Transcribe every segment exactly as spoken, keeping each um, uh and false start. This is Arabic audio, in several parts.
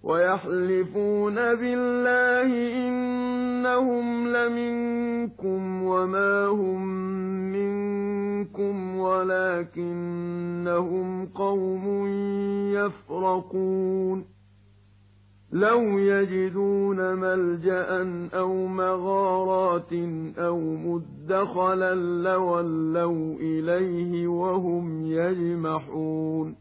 ويحلفون بالله إنهم لمنكم وما هم منكم ولكنهم قوم يفرقون لو يجدون ملجأ أو مغارات أو مدخلا لولوا إليه وهم يجمحون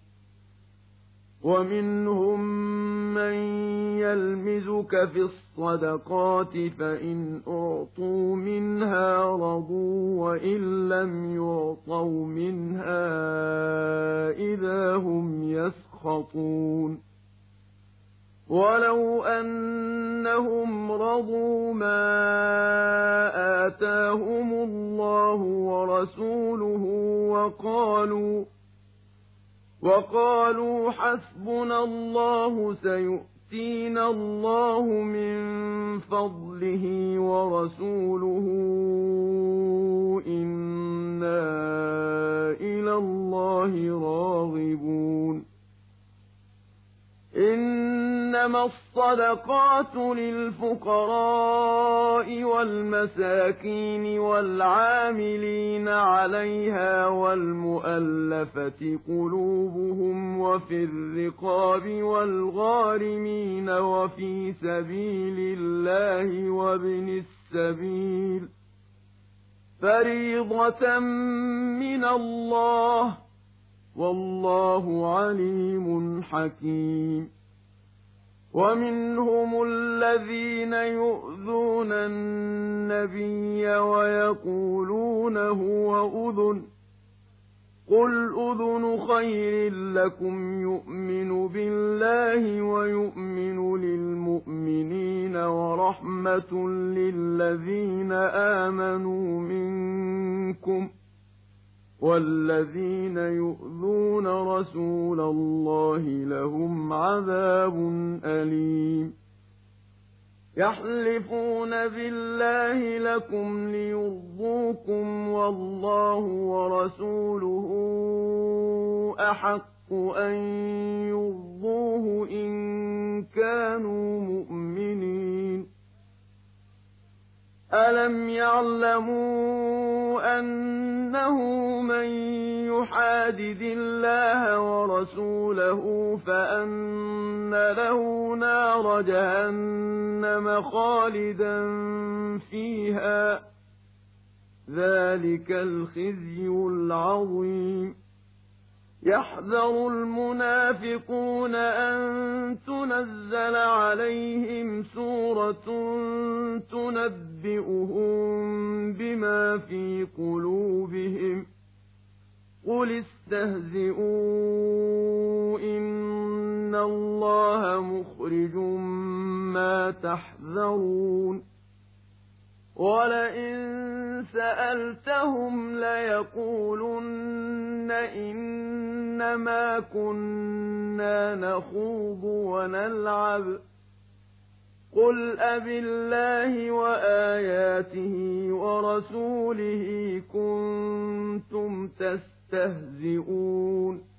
ومنهم من يلمزك في الصدقات فإن أعطوا منها رضوا وإن لم يعطوا منها إذا هم يسخطون ولو أنهم رضوا ما آتاهم الله ورسوله وقالوا وقالوا حسبنا الله سيؤتينا الله من فضله ورسوله إنا إلى الله راغبون إنما الصدقات للفقراء والمساكين والعاملين عليها والمؤلفة قلوبهم وفي الرقاب والغارمين وفي سبيل الله وابن السبيل فريضة من الله والله عليم حكيم ومنهم الذين يؤذون النبي ويقولون هو أذن قل أذن خير لكم يؤمن بالله ويؤمن للمؤمنين ورحمة للذين آمنوا منكم والذين يؤذون رسول الله لهم عذاب أليم يحلفون بالله لكم ليرضوكم والله ورسوله أحق أن يرضوه إن كانوا مؤمنين ألم يعلموا أنه من يحادد الله ورسوله فأن له نار جهنم خالدا فيها ذلك الخزي العظيم يحذر المنافقون أن تنزل عليهم سورة تنبئهم بما في قلوبهم قل استهزئوا إن الله مخرج ما تحذرون ولئن سألتهم ليقولن إنما كنا نخوض ونلعب قل أبالله وآياته ورسوله كنتم تستهزئون